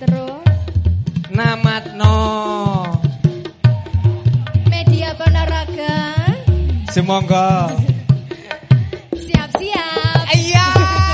terus. Namatno Media Ponorogo. Semonggo. Siap-siap. Iya.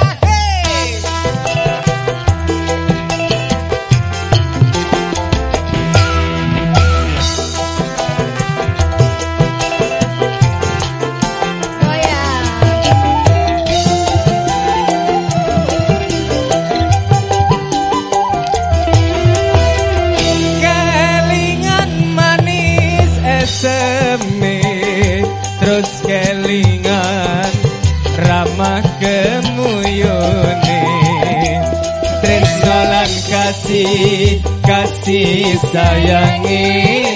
Terus kelingan ramah kemuyone tresno lan kasih sayangi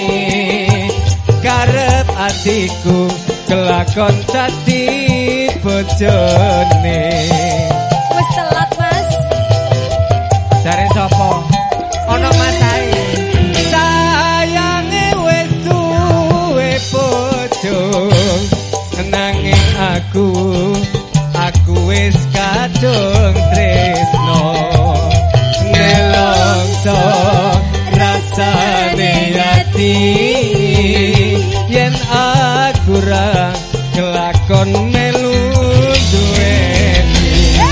karep atiku kelakon tadi bojone. Wis telat Mas. Jare sapa? Ana masae. Sayange wis duwe bojo. Nanging aku wis kadung tresno nelongso rasane ati yen aku ra kelakon melu duweni.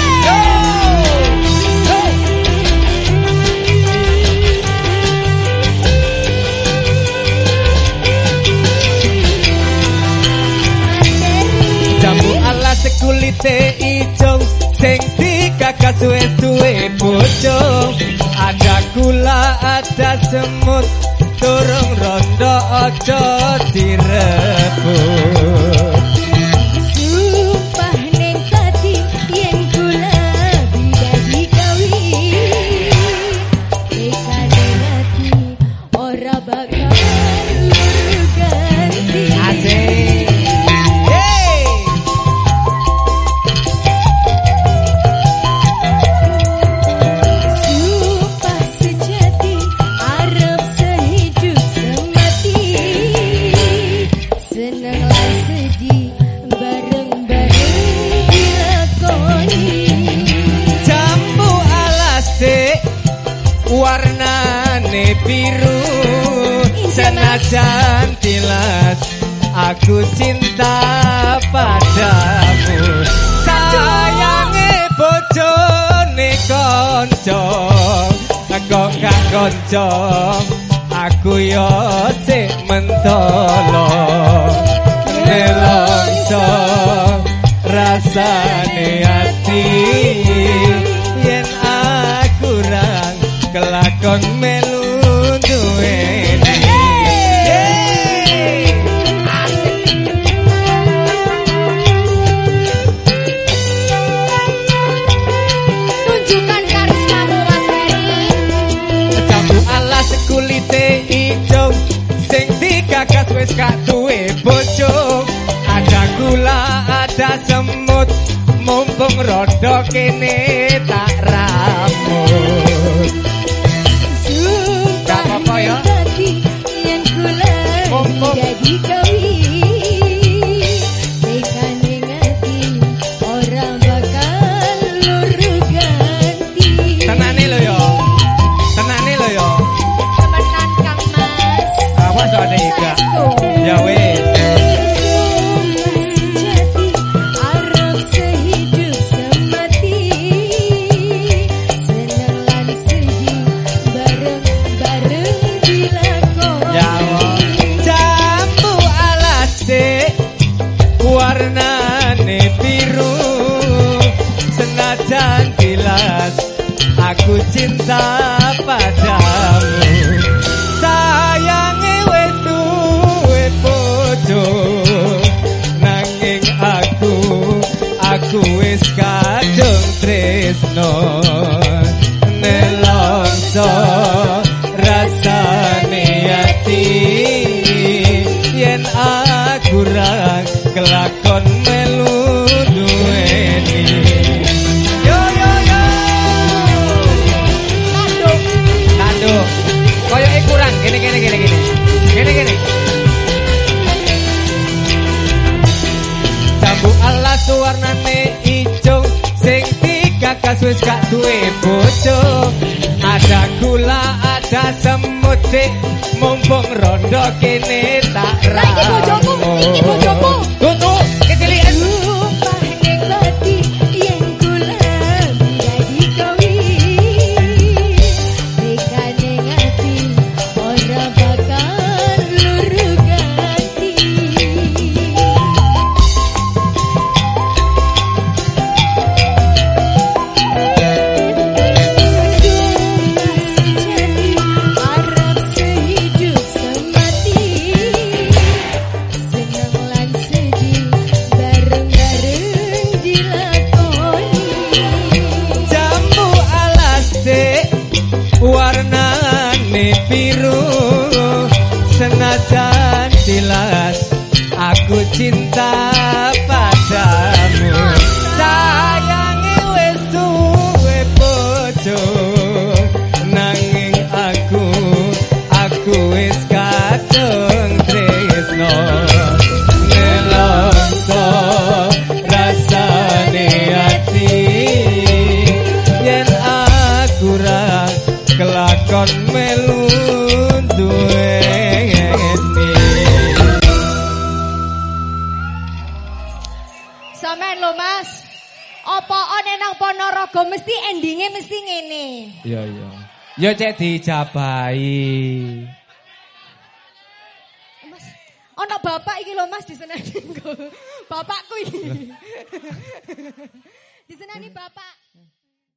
Kulite ijo sing digagas wis duwe bojo ada gula ada semut durung rondo aja direbut sumpah ning tadi yen gula dadi kawin tekane ati ora bakal ganti. Asik. Warnane biru senajan tilas aku cinta padamu sayange bojone kanca kok gak kanca aku yo sik mentolo nelongso rasane ati yen aku rang kelakon melu duweni. Tunjukkan karismamu Mas Ferry. Jambu alas kulite ijo sing digagas wis gak duwe bojo ada gula ada semut mumpung rodo kene tak ramut. Sumpah tadi yen kula dadi kawin tekane ngati ora bakal lur ganti. Tenane lho yo Temenan Kang Mas. awas ade ika ya wis warnane biru senajan tilas aku cinta padamu sayange wis duwe bojo nanging aku wis kadung tresno nelongso rasane ati yen aku ra kelakon melu duweni. Yo tanduk koyoke kurang gini jambu alas warnane ijo sing digagas wis gak duwe bojo ada Kula ada semut dik, mumpung rondo kene tak Lah iki bojoku, iki bojoku. Tutu, kecilian. Sumpah ning ati yen kula dadi kowi. Tekane ati ora bakal luru ganti. Arab sehidup semati, senang lan sedih bareng-bareng dilakoni. Jambu alas dik, warnane biru. Senajan jelas aku cinta padamu. Sayangi wis duwe bojo, nanging aku wis kadung tresno. Nelongso rasane ati, yen aku ra kelakon melu duweni. Sampeyan lho Mas, apa ana nang Ponorogo mesti endinge mesti ngene. Iya. Ya cek dijabahi. Mas, ana bapak iki lho Mas diseneni. Bapakku iki. Diseneni bapak.